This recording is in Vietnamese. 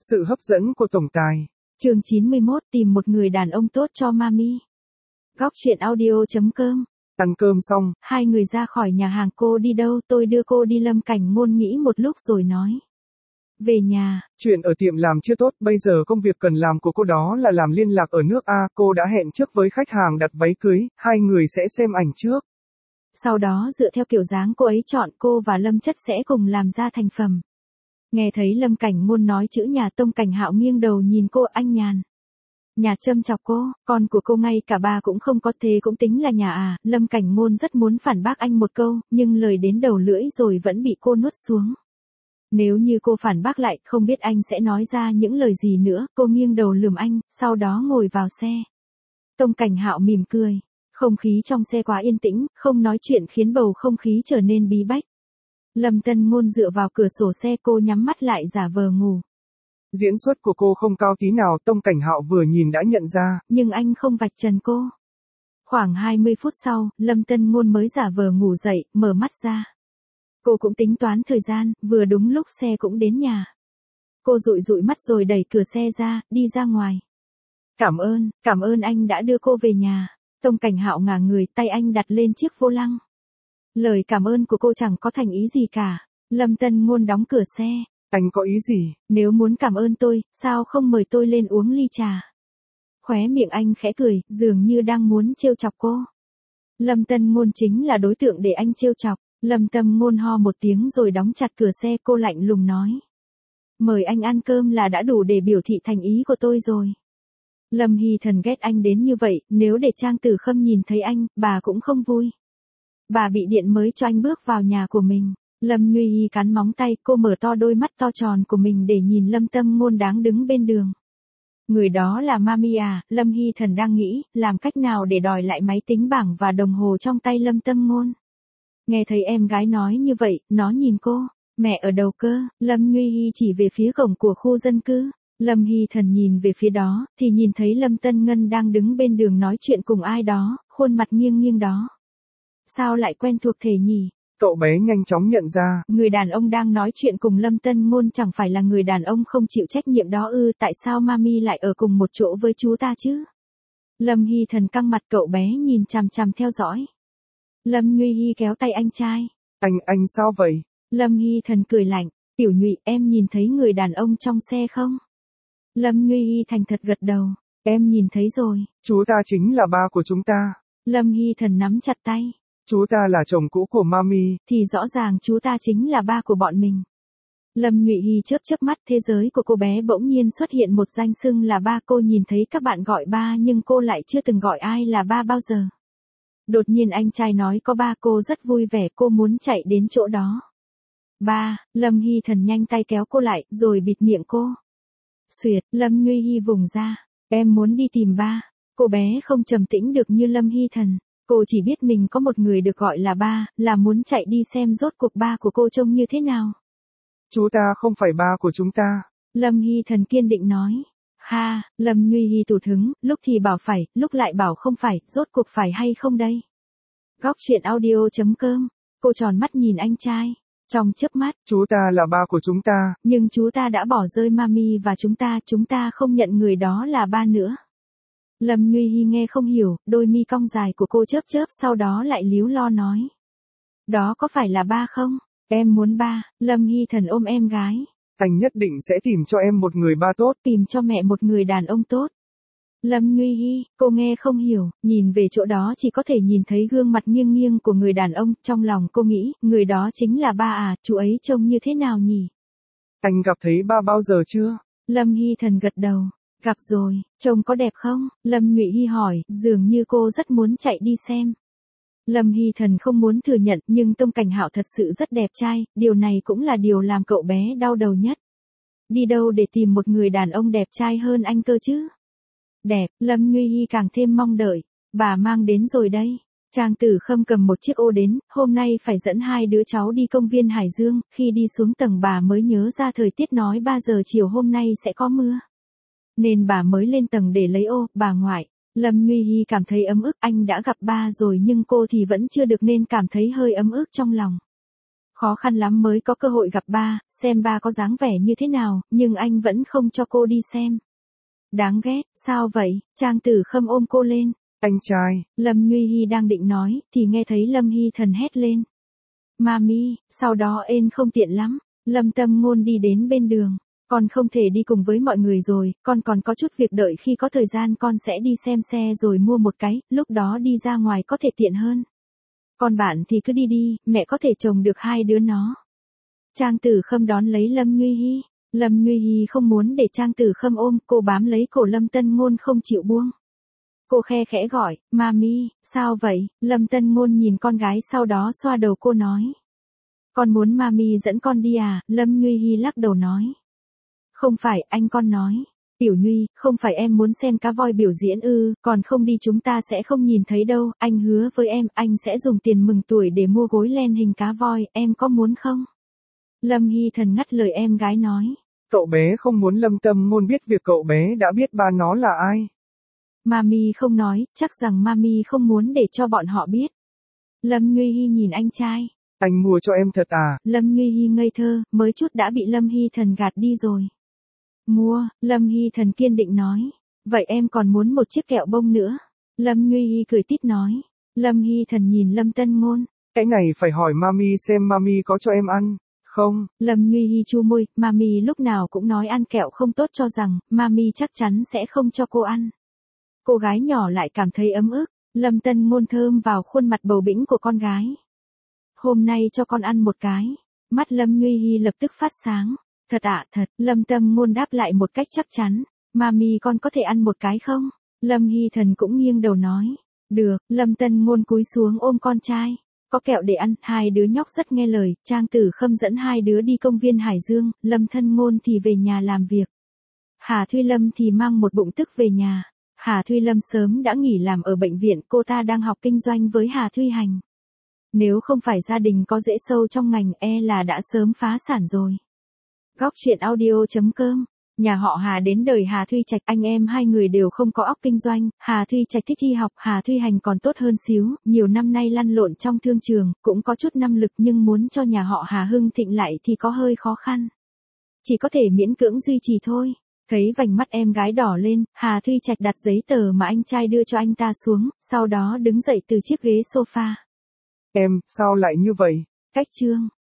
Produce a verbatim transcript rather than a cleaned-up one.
Sự hấp dẫn của tổng tài. Chương chín mươi mốt tìm một người đàn ông tốt cho Mami. Góc truyện audio chấm com. Ăn cơm xong, hai người ra khỏi nhà hàng. Cô đi đâu? Tôi đưa cô đi. Lâm Cảnh Ngôn nghĩ một lúc rồi nói. Về nhà. Chuyện ở tiệm làm chưa tốt, bây giờ công việc cần làm của cô đó là làm liên lạc ở nước A. Cô đã hẹn trước với khách hàng đặt váy cưới, hai người sẽ xem ảnh trước. Sau đó dựa theo kiểu dáng cô ấy chọn, cô và Lâm Chất sẽ cùng làm ra thành phẩm. Nghe thấy Lâm Cảnh Ngôn nói chữ nhà, Tông Cảnh Hạo nghiêng đầu nhìn cô. Anh nhàn nhà châm chọc cô, con của cô ngay cả ba cũng không có, thế cũng tính là nhà à? Lâm Cảnh Ngôn rất muốn phản bác anh một câu, nhưng lời đến đầu lưỡi rồi vẫn bị cô nuốt xuống. Nếu như cô phản bác lại, không biết anh sẽ nói ra những lời gì nữa. Cô nghiêng đầu lườm anh, sau đó ngồi vào xe. Tông Cảnh Hạo mỉm cười. Không khí trong xe quá yên tĩnh, không nói chuyện khiến bầu không khí trở nên bí bách. Lâm Tân Ngôn dựa vào cửa sổ xe, cô nhắm mắt lại giả vờ ngủ. Diễn xuất của cô không cao tí nào, Tông Cảnh Hạo vừa nhìn đã nhận ra. Nhưng anh không vạch trần cô. Khoảng hai mươi phút sau, Lâm Tân Ngôn mới giả vờ ngủ dậy, mở mắt ra. Cô cũng tính toán thời gian, vừa đúng lúc xe cũng đến nhà. Cô dụi dụi mắt rồi đẩy cửa xe ra, đi ra ngoài. Cảm ơn, cảm ơn anh đã đưa cô về nhà. Tông Cảnh Hạo ngả người, tay anh đặt lên chiếc vô lăng. Lời cảm ơn của cô chẳng có thành ý gì cả. Lâm Tân Ngôn đóng cửa xe. Anh có ý gì? Nếu muốn cảm ơn tôi, sao không mời tôi lên uống ly trà? Khóe miệng anh khẽ cười, dường như đang muốn trêu chọc cô. Lâm Tân Ngôn chính là đối tượng để anh trêu chọc. Lâm Tâm Ngôn ho một tiếng rồi đóng chặt cửa xe. Cô lạnh lùng nói. Mời anh ăn cơm là đã đủ để biểu thị thành ý của tôi rồi. Lâm Hy Thần ghét anh đến như vậy, nếu để Trang Tử Khâm nhìn thấy anh, bà cũng không vui. Bà bị điện mới cho anh bước vào nhà của mình. Lâm Nguy Hi cắn móng tay, cô mở to đôi mắt to tròn của mình để nhìn Lâm Tâm Ngôn đang đứng bên đường. Người đó là Mami à? Lâm Hy Thần đang nghĩ, làm cách nào để đòi lại máy tính bảng và đồng hồ trong tay Lâm Tâm Ngôn. Nghe thấy em gái nói như vậy, nó nhìn cô. Mẹ ở đâu cơ? Lâm Nguy Hi chỉ về phía cổng của khu dân cư. Lâm Hy Thần nhìn về phía đó, thì nhìn thấy Lâm Tân Ngân đang đứng bên đường nói chuyện cùng ai đó, khuôn mặt nghiêng nghiêng đó. Sao lại quen thuộc thể nhỉ? Cậu bé nhanh chóng nhận ra. Người đàn ông đang nói chuyện cùng Lâm Tân Ngôn chẳng phải là người đàn ông không chịu trách nhiệm đó ư? Tại sao Mami lại ở cùng một chỗ với chú ta chứ? Lâm Hy Thần căng mặt, cậu bé nhìn chằm chằm theo dõi. Lâm Nguy Hi kéo tay anh trai. Anh, anh sao vậy? Lâm Hy Thần cười lạnh. Tiểu Nhụy, em nhìn thấy người đàn ông trong xe không? Lâm Nguy Hi thành thật gật đầu. Em nhìn thấy rồi. Chú ta chính là ba của chúng ta. Lâm Hy Thần nắm chặt tay. Chú ta là chồng cũ của Mami. Thì rõ ràng chú ta chính là ba của bọn mình. Lâm Nhụy Hi chớp chớp mắt, thế giới của cô bé bỗng nhiên xuất hiện một danh xưng là ba. Cô nhìn thấy các bạn gọi ba nhưng cô lại chưa từng gọi ai là ba bao giờ. Đột nhiên anh trai nói có ba, cô rất vui vẻ, cô muốn chạy đến chỗ đó. Ba, Lâm Hy Thần nhanh tay kéo cô lại, rồi bịt miệng cô. Xuyệt, Lâm Nguy Hi vùng ra. Em muốn đi tìm ba. Cô bé không trầm tĩnh được như Lâm Hy Thần. Cô chỉ biết mình có một người được gọi là ba, là muốn chạy đi xem rốt cuộc ba của cô trông như thế nào. Chú ta không phải ba của chúng ta. Lâm Hy Thần kiên định nói. Ha, Lâm Nguy Hi tụt hứng, lúc thì bảo phải, lúc lại bảo không phải, rốt cuộc phải hay không đây? Góc truyện audio chấm com. Cô tròn mắt nhìn anh trai. Trong chớp mắt. Chú ta là ba của chúng ta. Nhưng chú ta đã bỏ rơi Mami và chúng ta, chúng ta không nhận người đó là ba nữa. Lâm Nguy Hi nghe không hiểu, đôi mi cong dài của cô chớp chớp, sau đó lại líu lo nói. Đó có phải là ba không? Em muốn ba. Lâm Hy Thần ôm em gái. Anh nhất định sẽ tìm cho em một người ba tốt. Tìm cho mẹ một người đàn ông tốt. Lâm Nguy Hi, cô nghe không hiểu, nhìn về chỗ đó chỉ có thể nhìn thấy gương mặt nghiêng nghiêng của người đàn ông, trong lòng cô nghĩ, người đó chính là ba à, chú ấy trông như thế nào nhỉ? Anh gặp thấy ba bao giờ chưa? Lâm Hy Thần gật đầu. Gặp rồi, trông có đẹp không? Lâm Nhụy Hi hỏi, dường như cô rất muốn chạy đi xem. Lâm Hy Thần không muốn thừa nhận, nhưng Tông Cảnh Hạo thật sự rất đẹp trai, điều này cũng là điều làm cậu bé đau đầu nhất. Đi đâu để tìm một người đàn ông đẹp trai hơn anh cơ chứ? Đẹp, Lâm Nguy Hi càng thêm mong đợi. Bà mang đến rồi đây. Trang Tử Khâm cầm một chiếc ô đến, hôm nay phải dẫn hai đứa cháu đi công viên Hải Dương, khi đi xuống tầng bà mới nhớ ra thời tiết nói ba giờ chiều hôm nay sẽ có mưa. Nên bà mới lên tầng để lấy ô. Bà ngoại. Lâm Nguy Hi cảm thấy ấm ức, anh đã gặp ba rồi nhưng cô thì vẫn chưa được nên cảm thấy hơi ấm ức trong lòng. Khó khăn lắm mới có cơ hội gặp ba, xem ba có dáng vẻ như thế nào, nhưng anh vẫn không cho cô đi xem. Đáng ghét, sao vậy? Trang Tử Khâm ôm cô lên. Anh trai. Lâm Nhuy Hi đang định nói, thì nghe thấy Lâm Hy Thần hét lên. Mami, sau đó ên không tiện lắm. Lâm Tâm Ngôn đi đến bên đường. Con không thể đi cùng với mọi người rồi, con còn có chút việc, đợi khi có thời gian con sẽ đi xem xe rồi mua một cái, lúc đó đi ra ngoài có thể tiện hơn. Còn bạn thì cứ đi đi, mẹ có thể trông được hai đứa nó. Trang Tử Khâm đón lấy Lâm Nhuy Hi. Lâm Nhuy Hi không muốn để Trang Tử Khâm ôm, cô bám lấy cổ Lâm Tân Ngôn không chịu buông. Cô khe khẽ gọi, Mami, sao vậy? Lâm Tân Ngôn nhìn con gái sau đó xoa đầu cô nói. Con muốn Mami dẫn con đi à? Lâm Nhuy Hi lắc đầu nói. Không phải, anh con nói. Tiểu Nhuy, không phải em muốn xem cá voi biểu diễn ư, còn không đi chúng ta sẽ không nhìn thấy đâu, anh hứa với em, anh sẽ dùng tiền mừng tuổi để mua gối len hình cá voi, em có muốn không? Lâm Hy Thần ngắt lời em gái nói. Cậu bé không muốn Lâm Tâm Ngôn biết việc cậu bé đã biết ba nó là ai. Mami không nói, chắc rằng Mami không muốn để cho bọn họ biết. Lâm Nhuy Hi nhìn anh trai. Anh mua cho em thật à? Lâm Nhuy Hi ngây thơ, mới chút đã bị Lâm Hy Thần gạt đi rồi. Mua, Lâm Hy Thần kiên định nói. Vậy em còn muốn một chiếc kẹo bông nữa. Lâm Nhuy Hi cười tít nói. Lâm Hy Thần nhìn Lâm Tân Ngôn. Cái này phải hỏi Mami xem Mami có cho em ăn, không? Lâm Nhuy Hi chu môi, Mami lúc nào cũng nói ăn kẹo không tốt, cho rằng, Mami chắc chắn sẽ không cho cô ăn. Cô gái nhỏ lại cảm thấy ấm ức. Lâm Tân Ngôn thơm vào khuôn mặt bầu bĩnh của con gái. Hôm nay cho con ăn một cái. Mắt Lâm Nhuy Hi lập tức phát sáng. Thật ạ, thật. Lâm Tâm Ngôn đáp lại một cách chắc chắn. Mami con có thể ăn một cái không? Lâm Hy Thần cũng nghiêng đầu nói. Được. Lâm Tân Ngôn cúi xuống ôm con trai. Có kẹo để ăn, hai đứa nhóc rất nghe lời. Trang Tử Khâm dẫn hai đứa đi công viên Hải Dương, Lâm Thân Ngôn thì về nhà làm việc. Hà Thuy Lâm thì mang một bụng tức về nhà. Hà Thuy Lâm sớm đã nghỉ làm ở bệnh viện, cô ta đang học kinh doanh với Hà Thuy Hành. Nếu không phải gia đình có rễ sâu trong ngành, e là đã sớm phá sản rồi. Góc truyện audio chấm com. Nhà họ Hà đến đời Hà Thuy Trạch, anh em hai người đều không có óc kinh doanh. Hà Thuy Trạch thích y học, Hà Thuy Hành còn tốt hơn xíu, nhiều năm nay lăn lộn trong thương trường, cũng có chút năng lực, nhưng muốn cho nhà họ Hà hưng thịnh lại thì có hơi khó khăn. Chỉ có thể miễn cưỡng duy trì thôi. Thấy vành mắt em gái đỏ lên, Hà Thuy Trạch đặt giấy tờ mà anh trai đưa cho anh ta xuống, sau đó đứng dậy từ chiếc ghế sofa. Em, sao lại như vậy? Cách chương.